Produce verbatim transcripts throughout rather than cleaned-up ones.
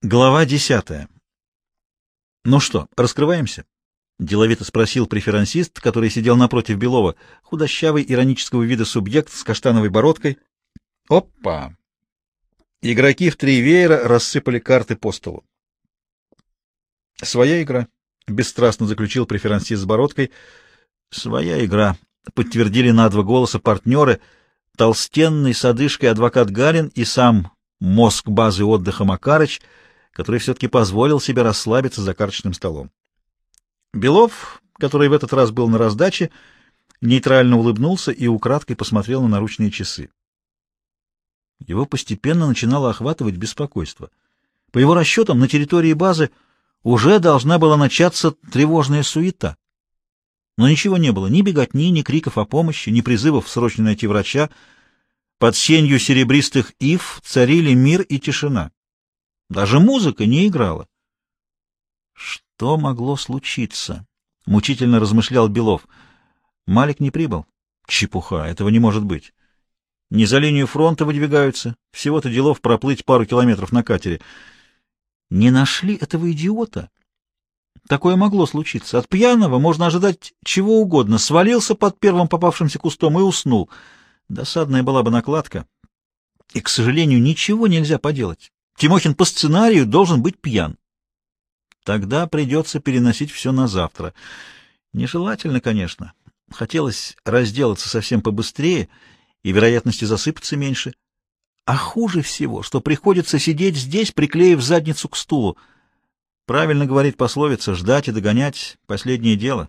Глава десятая. «Ну что, раскрываемся?» — деловито спросил преферансист, который сидел напротив Белова, худощавый, иронического вида субъект с каштановой бородкой. «Опа!» Игроки в три веера рассыпали карты по столу. «Своя игра», — бесстрастно заключил преферансист с бородкой. «Своя игра», — подтвердили на два голоса партнеры, толстенный с одышкой адвокат Гарин и сам мозг базы отдыха Макарыч, который все-таки позволил себе расслабиться за карточным столом. Белов, который в этот раз был на раздаче, нейтрально улыбнулся и украдкой посмотрел на наручные часы. Его постепенно начинало охватывать беспокойство. По его расчетам, на территории базы уже должна была начаться тревожная суета. Но ничего не было, ни беготни, ни криков о помощи, ни призывов срочно найти врача. Под сенью серебристых ив царили мир и тишина. Даже музыка не играла. Что могло случиться? Мучительно размышлял Белов. Малик не прибыл? Чепуха, этого не может быть. Не за линию фронта выдвигаются. Всего-то делов проплыть пару километров на катере. Не нашли этого идиота? Такое могло случиться. От пьяного можно ожидать чего угодно. Свалился под первым попавшимся кустом и уснул. Досадная была бы накладка. И, к сожалению, ничего нельзя поделать. Тимохин по сценарию должен быть пьян. Тогда придется переносить все на завтра. Нежелательно, конечно. Хотелось разделаться совсем побыстрее, и вероятности засыпаться меньше. А хуже всего, что приходится сидеть здесь, приклеив задницу к стулу. Правильно говорит пословица: ждать и догонять — последнее дело.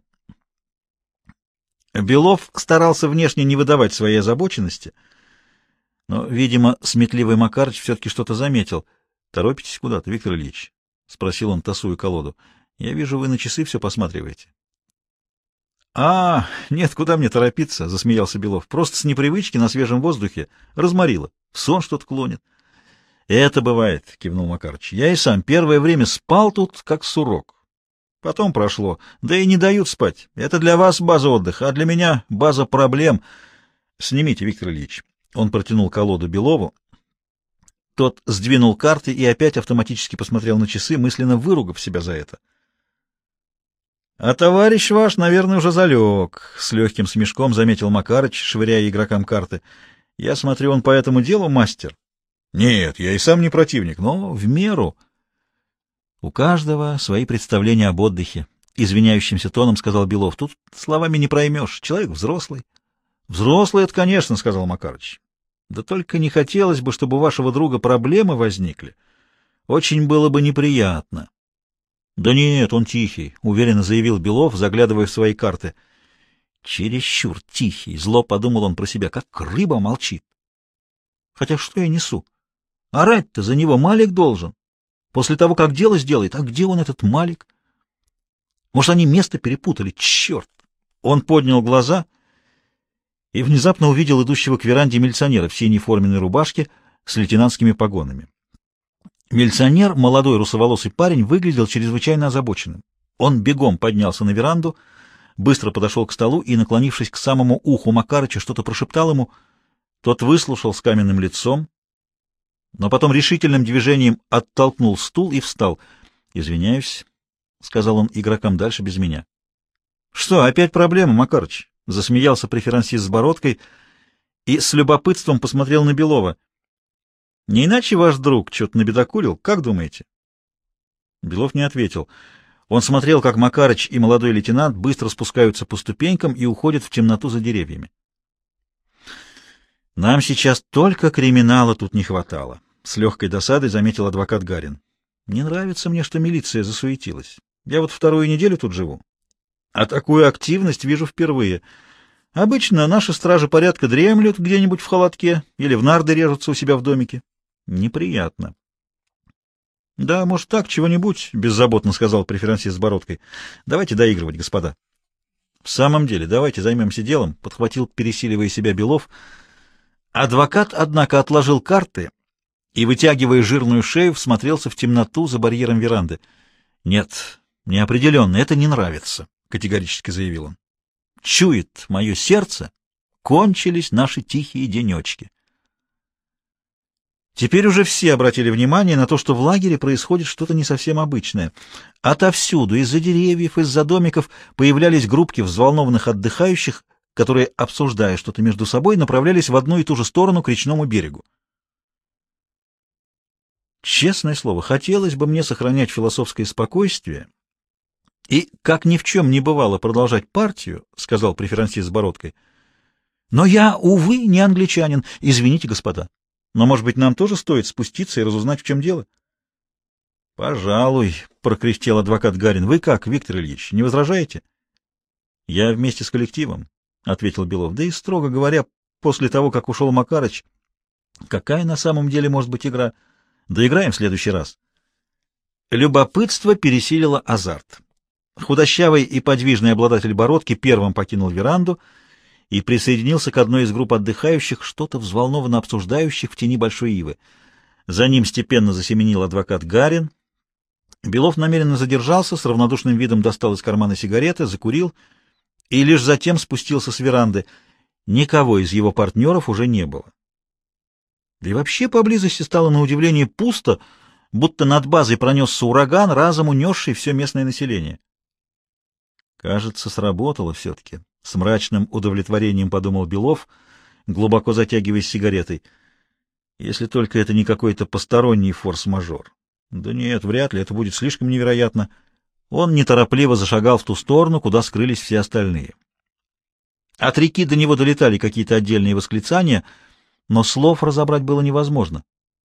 Белов старался внешне не выдавать своей озабоченности, но, видимо, сметливый Макарыч все-таки что-то заметил. — Торопитесь куда-то, Виктор Ильич? — спросил он, тасуя колоду. — Я вижу, вы на часы все посматриваете. — А, нет, куда мне торопиться? — засмеялся Белов. — Просто с непривычки на свежем воздухе разморило. В сон что-то клонит. — Это бывает, — кивнул Макарыч. — Я и сам первое время спал тут, как сурок. Потом прошло. Да и не дают спать. Это для вас база отдыха, а для меня база проблем. Снимите, Виктор Ильич. Он протянул колоду Белову. Тот сдвинул карты и опять автоматически посмотрел на часы, мысленно выругав себя за это. — А товарищ ваш, наверное, уже залег, — с легким смешком заметил Макарыч, швыряя игрокам карты. — Я смотрю, он по этому делу мастер. — Нет, я и сам не противник, но в меру. — У каждого свои представления об отдыхе, — извиняющимся тоном сказал Белов. — Тут словами не проймешь. Человек взрослый. — Взрослый — это, конечно, — сказал Макарыч. — Да только не хотелось бы, чтобы у вашего друга проблемы возникли. Очень было бы неприятно. — Да нет, он тихий, — уверенно заявил Белов, заглядывая в свои карты. — Чересчур тихий, — зло подумал он про себя, — как рыба молчит. Хотя что я несу? Орать-то за него Малик должен. После того, как дело сделает, а где он, этот Малик? Может, они место перепутали? Черт! Он поднял глаза и внезапно увидел идущего к веранде милиционера в синей форменной рубашке с лейтенантскими погонами. Милиционер, молодой русоволосый парень, выглядел чрезвычайно озабоченным. Он бегом поднялся на веранду, быстро подошел к столу и, наклонившись к самому уху Макарыча, что-то прошептал ему. Тот выслушал с каменным лицом, но потом решительным движением оттолкнул стул и встал. — Извиняюсь, — сказал он игрокам, — дальше без меня. — Что, опять проблема, Макарыч? — засмеялся преферансист с бородкой и с любопытством посмотрел на Белова. — Не иначе ваш друг что-то набедокурил, как думаете? Белов не ответил. Он смотрел, как Макарыч и молодой лейтенант быстро спускаются по ступенькам и уходят в темноту за деревьями. — Нам сейчас только криминала тут не хватало, — с легкой досадой заметил адвокат Гарин. — Не нравится мне, что милиция засуетилась. Я вот вторую неделю тут живу. А такую активность вижу впервые. Обычно наши стражи порядка дремлют где-нибудь в холодке или в нарды режутся у себя в домике. Неприятно. — Да, может, так, чего-нибудь, — беззаботно сказал преферансист с бородкой. — Давайте доигрывать, господа. — В самом деле, давайте займемся делом, — подхватил, пересиливая себя, Белов. Адвокат, однако, отложил карты и, вытягивая жирную шею, всмотрелся в темноту за барьером веранды. — Нет, неопределенно, это не нравится, — категорически заявил он. — Чует мое сердце, кончились наши тихие денечки. Теперь уже все обратили внимание на то, что в лагере происходит что-то не совсем обычное. Отовсюду, из-за деревьев, из-за домиков, появлялись группки взволнованных отдыхающих, которые, обсуждая что-то между собой, направлялись в одну и ту же сторону к речному берегу. Честное слово, хотелось бы мне сохранять философское спокойствие и, как ни в чем не бывало, продолжать партию, — сказал преферансист с бородкой. Но я, увы, не англичанин. Извините, господа. Но, может быть, нам тоже стоит спуститься и разузнать, в чем дело? — Пожалуй, — прокряхтел адвокат Гарин. — Вы как, Виктор Ильич, не возражаете? — Я вместе с коллективом, — ответил Белов. — Да и, строго говоря, после того, как ушел Макарыч, какая на самом деле может быть игра? Доиграем в следующий раз. Любопытство пересилило азарт. Худощавый и подвижный обладатель бородки первым покинул веранду и присоединился к одной из групп отдыхающих, что-то взволнованно обсуждающих в тени большой ивы. За ним степенно засеменил адвокат Гарин. Белов намеренно задержался, с равнодушным видом достал из кармана сигареты, закурил и лишь затем спустился с веранды. Никого из его партнеров уже не было. Да и вообще поблизости стало на удивление пусто, будто над базой пронесся ураган, разом унесший все местное население. Кажется, сработало все-таки. С мрачным удовлетворением подумал Белов, глубоко затягиваясь сигаретой. Если только это не какой-то посторонний форс-мажор. Да нет, вряд ли, это будет слишком невероятно. Он неторопливо зашагал в ту сторону, куда скрылись все остальные. От реки до него долетали какие-то отдельные восклицания, но слов разобрать было невозможно.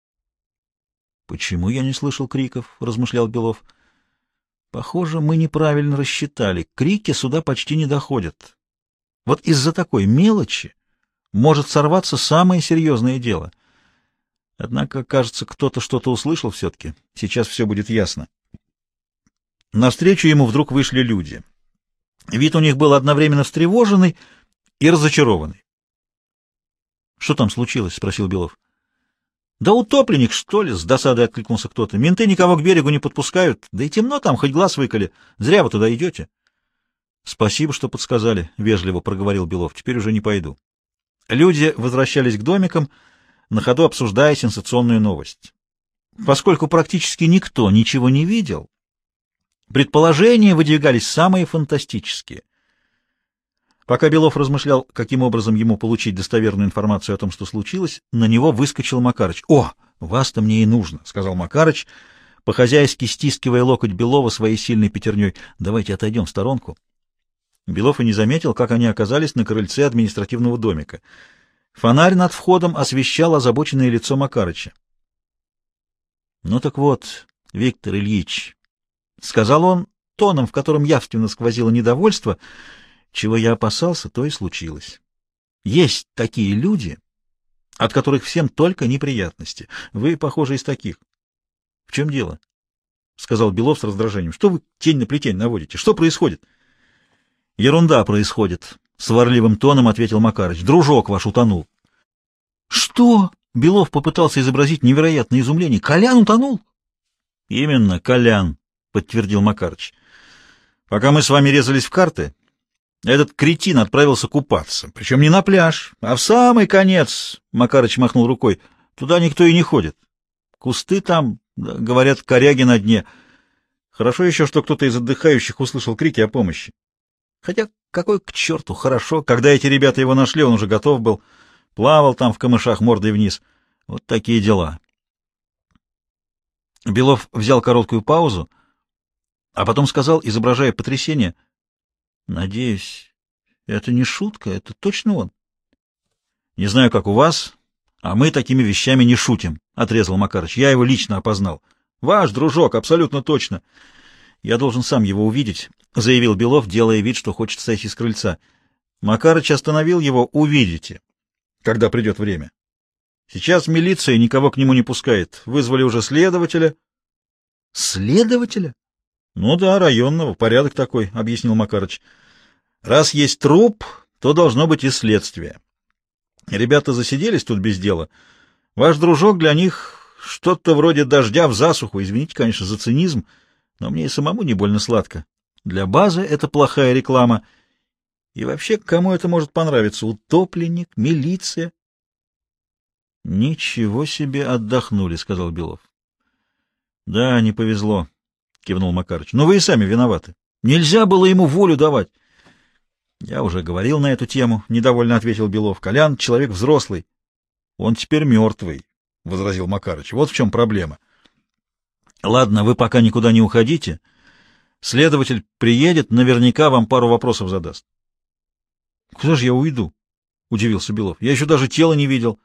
«Почему я не слышал криков?» — размышлял Белов. «Похоже, мы неправильно рассчитали. Крики сюда почти не доходят. Вот из-за такой мелочи может сорваться самое серьезное дело. Однако, кажется, кто-то что-то услышал все-таки. Сейчас все будет ясно». Навстречу ему вдруг вышли люди. Вид у них был одновременно встревоженный и разочарованный. — Что там случилось? — спросил Белов. — Да утопленник, что ли? — с досадой откликнулся кто-то. — Менты никого к берегу не подпускают. Да и темно там, хоть глаз выколи. Зря вы туда идете. — Спасибо, что подсказали, — вежливо проговорил Белов. — Теперь уже не пойду. Люди возвращались к домикам, на ходу обсуждая сенсационную новость. Поскольку практически никто ничего не видел, предположения выдвигались самые фантастические. Пока Белов размышлял, каким образом ему получить достоверную информацию о том, что случилось, на него выскочил Макарыч. — О, вас-то мне и нужно, — сказал Макарыч, по-хозяйски стискивая локоть Белова своей сильной пятерней. — Давайте отойдем в сторонку. Белов и не заметил, как они оказались на крыльце административного домика. Фонарь над входом освещал озабоченное лицо Макарыча. — Ну так вот, Виктор Ильич, — сказал он тоном, в котором явственно сквозило недовольство, — чего я опасался, то и случилось. Есть такие люди, от которых всем только неприятности. Вы, похоже, из таких. — В чем дело? — сказал Белов с раздражением. — Что вы тень на плетень наводите? Что происходит? — Ерунда происходит, — сварливым тоном ответил Макарыч. — Дружок ваш утонул. — Что? — Белов попытался изобразить невероятное изумление. — Колян утонул? — Именно, Колян, — подтвердил Макарыч. — Пока мы с вами резались в карты, этот кретин отправился купаться, причем не на пляж, а в самый конец, — Макарыч махнул рукой, — туда никто и не ходит. Кусты там, говорят, коряги на дне. Хорошо еще, что кто-то из отдыхающих услышал крики о помощи. Хотя какой к черту хорошо, когда эти ребята его нашли, он уже готов был, плавал там в камышах мордой вниз. Вот такие дела. Белов взял короткую паузу, а потом сказал, изображая потрясение: «Надеюсь, это не шутка, это точно он?» «Не знаю, как у вас, а мы такими вещами не шутим», — отрезал Макарыч. «Я его лично опознал. Ваш дружок, абсолютно точно. Я должен сам его увидеть», — заявил Белов, делая вид, что хочет сойти с крыльца. Макарыч остановил его. «Увидите, когда придет время. Сейчас милиция никого к нему не пускает. Вызвали уже следователя». «Следователя?» «Ну да, районного. Порядок такой», — объяснил Макарыч. «Раз есть труп, то должно быть и следствие. Ребята засиделись тут без дела. Ваш дружок для них что-то вроде дождя в засуху. Извините, конечно, за цинизм, но мне и самому не больно сладко. Для базы это плохая реклама. И вообще, кому это может понравиться? Утопленник, милиция?» — Ничего себе отдохнули, — сказал Белов. — Да, не повезло, — кивнул Макарыч. — Но вы и сами виноваты. Нельзя было ему волю давать. — Я уже говорил на эту тему, — недовольно ответил Белов. — Колян — человек взрослый. — Он теперь мертвый, — возразил Макарыч. — Вот в чем проблема. — Ладно, вы пока никуда не уходите. Следователь приедет, наверняка вам пару вопросов задаст. — Куда же я уйду? — удивился Белов. — Я еще даже тела не видел.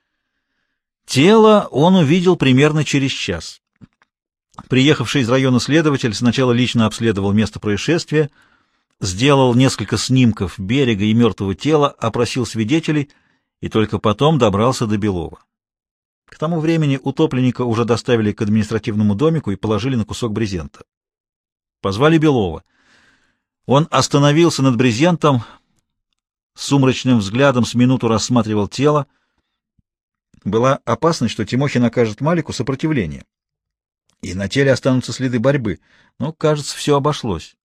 Тело он увидел примерно через час. Приехавший из района следователь сначала лично обследовал место происшествия, сделал несколько снимков берега и мертвого тела, опросил свидетелей и только потом добрался до Белова. К тому времени утопленника уже доставили к административному домику и положили на кусок брезента. Позвали Белова. Он остановился над брезентом, сумрачным взглядом с минуту рассматривал тело. Была опасность, что Тимохин окажет Малику сопротивление, и на теле останутся следы борьбы, но, кажется, все обошлось.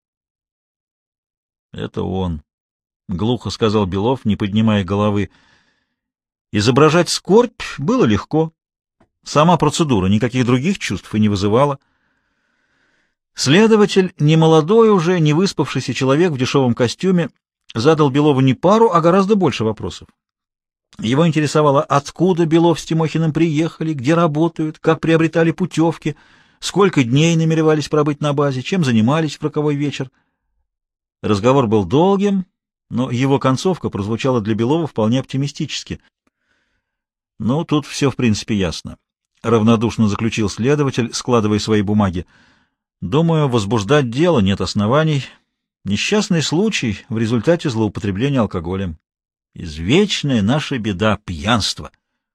— Это он, — глухо сказал Белов, не поднимая головы. Изображать скорбь было легко. Сама процедура никаких других чувств и не вызывала. Следователь, немолодой уже, не выспавшийся человек в дешевом костюме, задал Белову не пару, а гораздо больше вопросов. Его интересовало, откуда Белов с Тимохиным приехали, где работают, как приобретали путевки, сколько дней намеревались пробыть на базе, чем занимались в роковой вечер. Разговор был долгим, но его концовка прозвучала для Белова вполне оптимистически. Ну, тут все в принципе ясно. Равнодушно заключил следователь, складывая свои бумаги. Думаю, возбуждать дело нет оснований. Несчастный случай в результате злоупотребления алкоголем. Извечная наша беда — пьянство.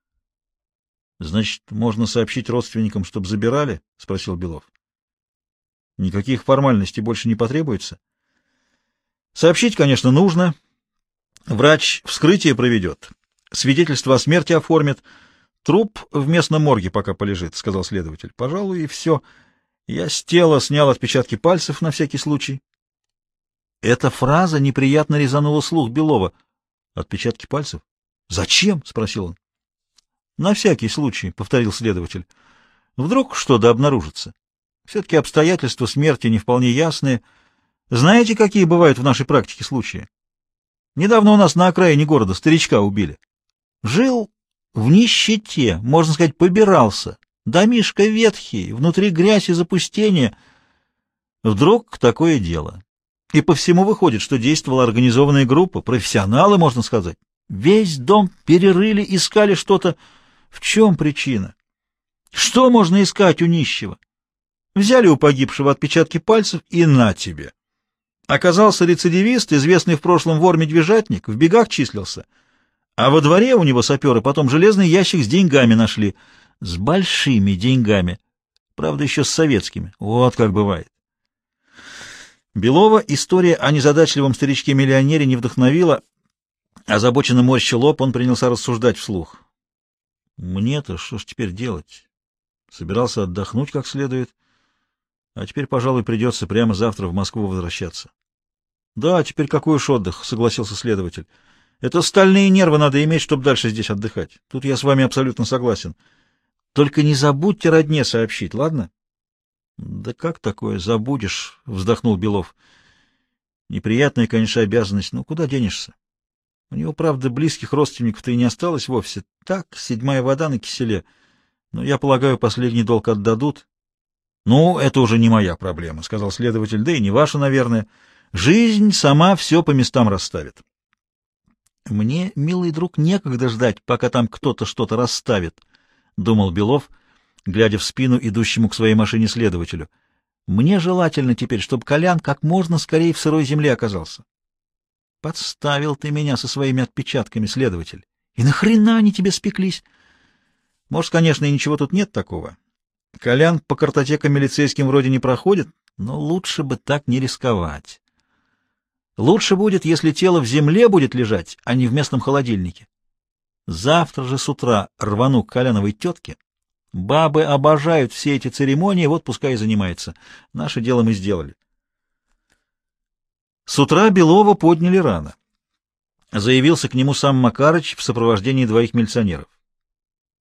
— Значит, можно сообщить родственникам, чтобы забирали? — спросил Белов. — Никаких формальностей больше не потребуется? — Сообщить, конечно, нужно. Врач вскрытие проведет, свидетельство о смерти оформит. Труп в местном морге пока полежит, — сказал следователь. — Пожалуй, и все. Я с тела снял отпечатки пальцев на всякий случай. Эта фраза неприятно резанула слух Белова. Отпечатки пальцев? Зачем? — спросил он. — На всякий случай, — повторил следователь. — Вдруг что-то обнаружится. Все-таки обстоятельства смерти не вполне ясные. Знаете, какие бывают в нашей практике случаи? Недавно у нас на окраине города старичка убили. Жил в нищете, можно сказать, побирался. Домишко ветхий, внутри грязь и запустение. Вдруг такое дело. И по всему выходит, что действовала организованная группа, профессионалы, можно сказать. Весь дом перерыли, искали что-то. В чем причина? Что можно искать у нищего? Взяли у погибшего отпечатки пальцев и на тебе. Оказался рецидивист, известный в прошлом вор-медвежатник, в бегах числился. А во дворе у него саперы потом железный ящик с деньгами нашли. С большими деньгами. Правда, еще с советскими. Вот как бывает. Белова история о незадачливом старичке-миллионере не вдохновила. Озабоченно морща лоб, он принялся рассуждать вслух. Мне-то что ж теперь делать? Собирался отдохнуть как следует, а теперь, пожалуй, придется прямо завтра в Москву возвращаться. — Да, теперь какой уж отдых, — согласился следователь. — Это стальные нервы надо иметь, чтобы дальше здесь отдыхать. Тут я с вами абсолютно согласен. Только не забудьте родне сообщить, ладно? — Да как такое забудешь? — вздохнул Белов. — Неприятная, конечно, обязанность, но куда денешься? У него, правда, близких родственников-то и не осталось вовсе. Так, седьмая вода на киселе. Но, я полагаю, последний долг отдадут. — Ну, это уже не моя проблема, — сказал следователь, — да и не ваша, наверное. Жизнь сама все по местам расставит. — Мне, милый друг, некогда ждать, пока там кто-то что-то расставит, — думал Белов, глядя в спину идущему к своей машине следователю. — Мне желательно теперь, чтобы Колян как можно скорее в сырой земле оказался. — Подставил ты меня со своими отпечатками, следователь. И нахрена они тебе спеклись? Может, конечно, и ничего тут нет такого. Колян по картотекам милицейским вроде не проходит, но лучше бы так не рисковать. Лучше будет, если тело в земле будет лежать, а не в местном холодильнике. Завтра же с утра рвану к Коляновой тетке. Бабы обожают все эти церемонии, вот пускай и занимается. Наше дело мы сделали. С утра Белова подняли рано. Заявился к нему сам Макарыч в сопровождении двоих милиционеров.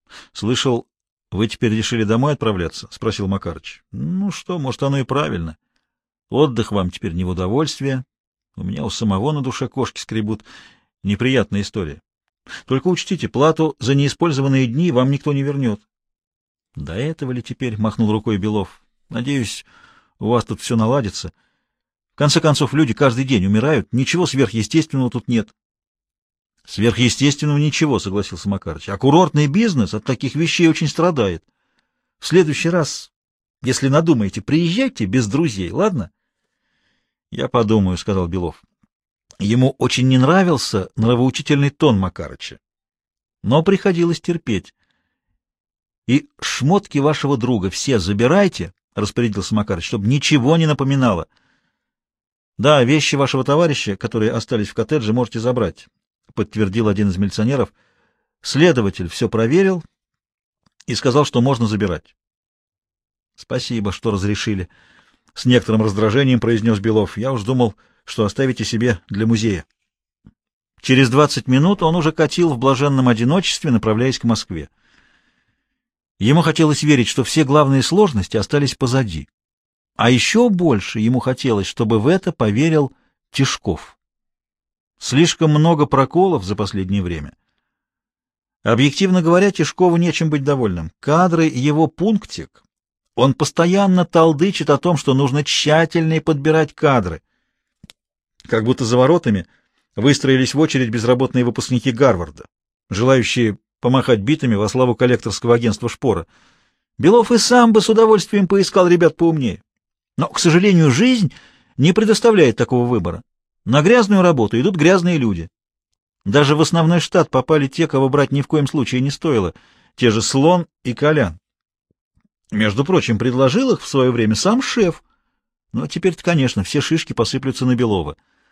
— Слышал, вы теперь решили домой отправляться? — спросил Макарыч. — Ну что, может, оно и правильно. Отдых вам теперь не в удовольствие. У меня у самого на душе кошки скребут. Неприятная история. Только учтите, плату за неиспользованные дни вам никто не вернет. — До этого ли теперь? — махнул рукой Белов. — Надеюсь, у вас тут все наладится. В конце концов, люди каждый день умирают. Ничего сверхъестественного тут нет. — Сверхъестественного ничего, — согласился Макарыч. — А курортный бизнес от таких вещей очень страдает. В следующий раз, если надумаете, приезжайте без друзей, ладно? — Я подумаю, — сказал Белов. Ему очень не нравился нравоучительный тон Макарыча, но приходилось терпеть. — И шмотки вашего друга все забирайте, — распорядился Макарыч, — чтобы ничего не напоминало. — Да, вещи вашего товарища, которые остались в коттедже, можете забрать, — подтвердил один из милиционеров. Следователь все проверил и сказал, что можно забирать. — Спасибо, что разрешили. С некоторым раздражением произнес Белов. — Я уж думал, что оставите себе для музея. Через двадцать минут он уже катил в блаженном одиночестве, направляясь к Москве. Ему хотелось верить, что все главные сложности остались позади. А еще больше ему хотелось, чтобы в это поверил Тишков. Слишком много проколов за последнее время. Объективно говоря, Тишкову нечем быть довольным. Кадры — его пунктик. Он постоянно толдычит о том, что нужно тщательнее подбирать кадры. Как будто за воротами выстроились в очередь безработные выпускники Гарварда, желающие помахать битами во славу коллекторского агентства «Шпора». Белов и сам бы с удовольствием поискал ребят поумнее. Но, к сожалению, жизнь не предоставляет такого выбора. На грязную работу идут грязные люди. Даже в основной штат попали те, кого брать ни в коем случае не стоило, те же Слон и Колян. Между прочим, предложил их в свое время сам шеф. Но теперь-то, конечно, все шишки посыплются на Белова.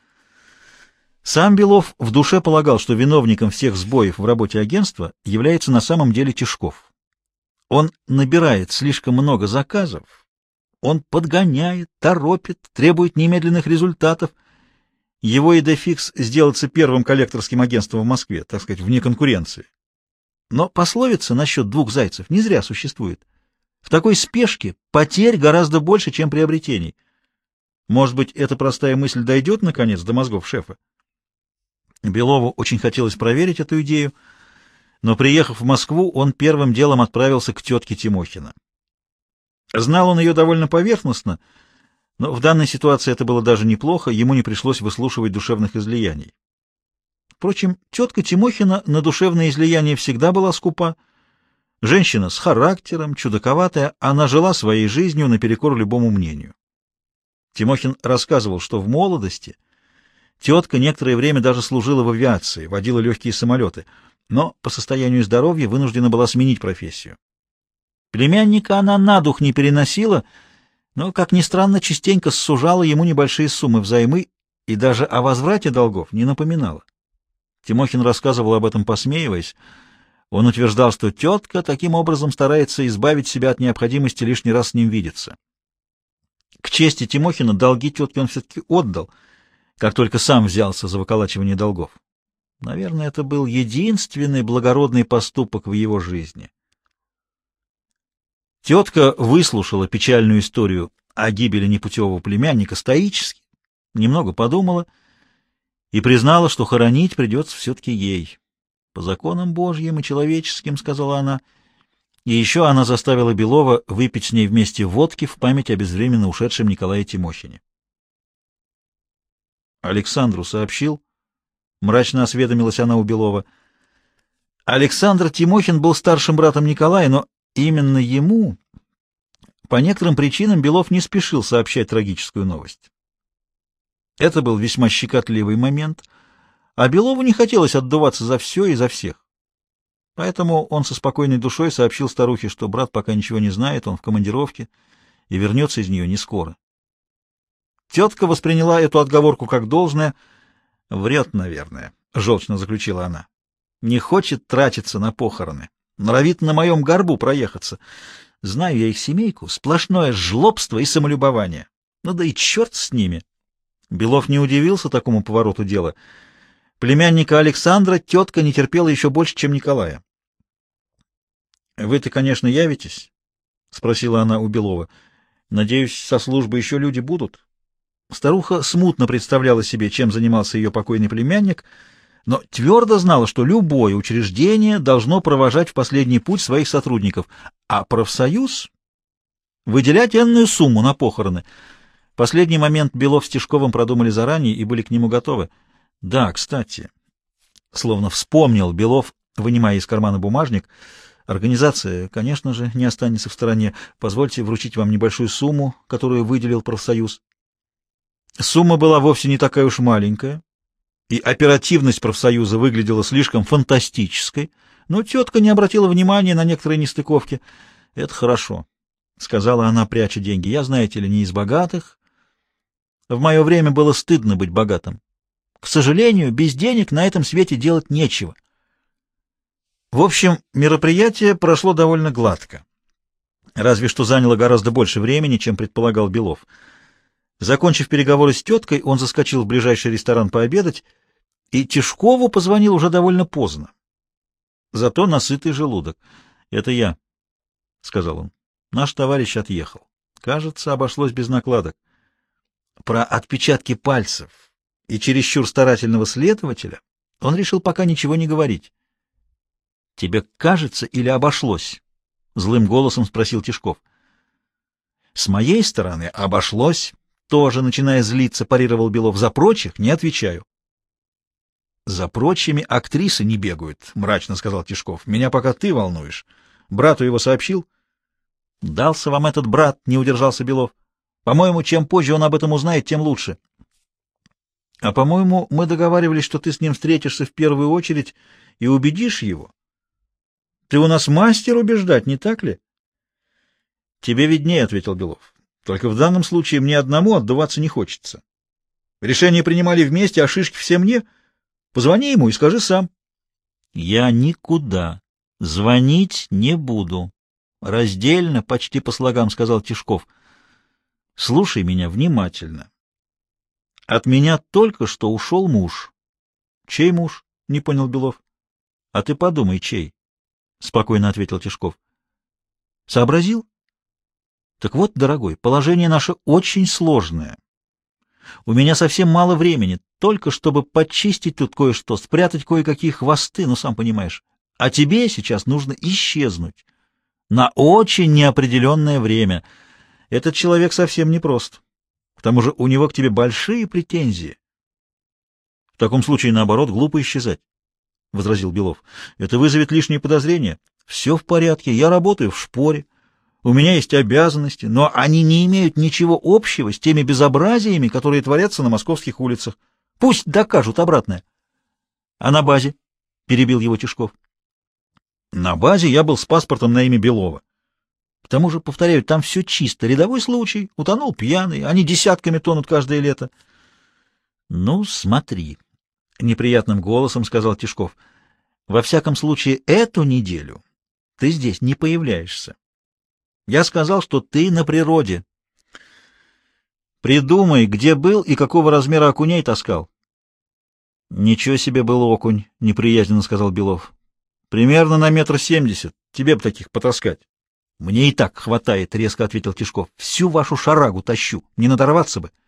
Сам Белов в душе полагал, что виновником всех сбоев в работе агентства является на самом деле Тишков. Он набирает слишком много заказов, он подгоняет, торопит, требует немедленных результатов. Его идея фикс сделаться первым коллекторским агентством в Москве, так сказать, вне конкуренции. Но пословица насчет двух зайцев не зря существует. В такой спешке потерь гораздо больше, чем приобретений. Может быть, эта простая мысль дойдет, наконец, до мозгов шефа? Белову очень хотелось проверить эту идею, но, приехав в Москву, он первым делом отправился к тетке Тимохина. Знал он ее довольно поверхностно, но в данной ситуации это было даже неплохо, ему не пришлось выслушивать душевных излияний. Впрочем, тетка Тимохина на душевные излияния всегда была скупа. Женщина с характером, чудаковатая, она жила своей жизнью наперекор любому мнению. Тимохин рассказывал, что в молодости тетка некоторое время даже служила в авиации, водила легкие самолеты, но по состоянию здоровья вынуждена была сменить профессию. Племянника она на дух не переносила, но, как ни странно, частенько сужала ему небольшие суммы взаймы и даже о возврате долгов не напоминала. Тимохин рассказывал об этом, посмеиваясь. Он утверждал, что тетка таким образом старается избавить себя от необходимости лишний раз с ним видеться. К чести Тимохина долги тетке он все-таки отдал, как только сам взялся за выколачивание долгов. Наверное, это был единственный благородный поступок в его жизни. Тетка выслушала печальную историю о гибели непутевого племянника стоически, немного подумала и признала, что хоронить придется все-таки ей. «По законам Божьим и человеческим», — сказала она, и еще она заставила Белова выпить с ней вместе водки в память о безвременно ушедшем Николае Тимохине. «Александру сообщил?» — мрачно осведомилась она у Белова. Александр Тимохин был старшим братом Николая, но именно ему, по некоторым причинам, Белов не спешил сообщать трагическую новость. Это был весьма щекотливый момент, а Белову не хотелось отдуваться за все и за всех. Поэтому он со спокойной душой сообщил старухе, что брат пока ничего не знает, он в командировке и вернется из нее не скоро. Тетка восприняла эту отговорку как должное. «Врет, наверное», — желчно заключила она. «Не хочет тратиться на похороны. Норовит на моем горбу проехаться. Знаю я их семейку, сплошное жлобство и самолюбование. Ну да и черт с ними». Белов не удивился такому повороту дела. Племянника Александра тетка не терпела еще больше, чем Николая. — Вы-то, конечно, явитесь? — спросила она у Белова. — Надеюсь, со службы еще люди будут? Старуха смутно представляла себе, чем занимался ее покойный племянник, но твердо знала, что любое учреждение должно провожать в последний путь своих сотрудников, а профсоюз — выделять энную сумму на похороны. Последний момент Белов с Тишковым продумали заранее и были к нему готовы. — Да, кстати, — словно вспомнил Белов, вынимая из кармана бумажник, — организация, конечно же, не останется в стороне. Позвольте вручить вам небольшую сумму, которую выделил профсоюз. Сумма была вовсе не такая уж маленькая, и оперативность профсоюза выглядела слишком фантастической, но тетка не обратила внимания на некоторые нестыковки. — Это хорошо, — сказала она, пряча деньги. — Я, знаете ли, не из богатых. В мое время было стыдно быть богатым. К сожалению, без денег на этом свете делать нечего. В общем, мероприятие прошло довольно гладко, разве что заняло гораздо больше времени, чем предполагал Белов. Закончив переговоры с теткой, он заскочил в ближайший ресторан пообедать, и Тишкову позвонил уже довольно поздно. Зато на сытый желудок. — Это я, — сказал он. Наш товарищ отъехал. Кажется, обошлось без накладок. Про отпечатки пальцев и чересчур старательного следователя он решил пока ничего не говорить. — Тебе кажется или обошлось? — злым голосом спросил Тишков. — С моей стороны обошлось. Тоже, начиная злиться, парировал Белов. За прочих не отвечаю. — За прочими актрисы не бегают, — мрачно сказал Тишков. — Меня пока ты волнуешь. Брату его сообщил? — Дался вам этот брат, — не удержался Белов. — По-моему, чем позже он об этом узнает, тем лучше. — А по-моему, мы договаривались, что ты с ним встретишься в первую очередь и убедишь его. Ты у нас мастер убеждать, не так ли? — Тебе виднее, — ответил Белов. Только в данном случае мне одному отдуваться не хочется. Решение принимали вместе, а шишки все мне. Позвони ему и скажи сам. — Я никуда звонить не буду. Раздельно, почти по слогам, сказал Тишков. — Слушай меня внимательно. От меня только что ушел муж. — Чей муж? — не понял Белов. — А ты подумай, чей? — спокойно ответил Тишков. — Сообразил? Так вот, дорогой, положение наше очень сложное. У меня совсем мало времени, только чтобы почистить тут кое-что, спрятать кое-какие хвосты, ну, сам понимаешь. А тебе сейчас нужно исчезнуть на очень неопределенное время. Этот человек совсем непрост. К тому же у него к тебе большие претензии. — В таком случае, наоборот, глупо исчезать, — возразил Белов. — Это вызовет лишние подозрения. Все в порядке, я работаю в шпоре. У меня есть обязанности, но они не имеют ничего общего с теми безобразиями, которые творятся на московских улицах. Пусть докажут обратное. — А на базе? — перебил его Тишков. — На базе я был с паспортом на имя Белова. К тому же, повторяю, там все чисто. Рядовой случай. Утонул пьяный. Они десятками тонут каждое лето. — Ну, смотри, — неприятным голосом сказал Тишков. — Во всяком случае, эту неделю ты здесь не появляешься. Я сказал, что ты на природе. Придумай, где был и какого размера окуней таскал. — Ничего себе был окунь, — неприязненно сказал Белов. — Примерно на метр семьдесят. Тебе бы таких потаскать. — Мне и так хватает, — резко ответил Тишков. — Всю вашу шарагу тащу. Не надорваться бы. —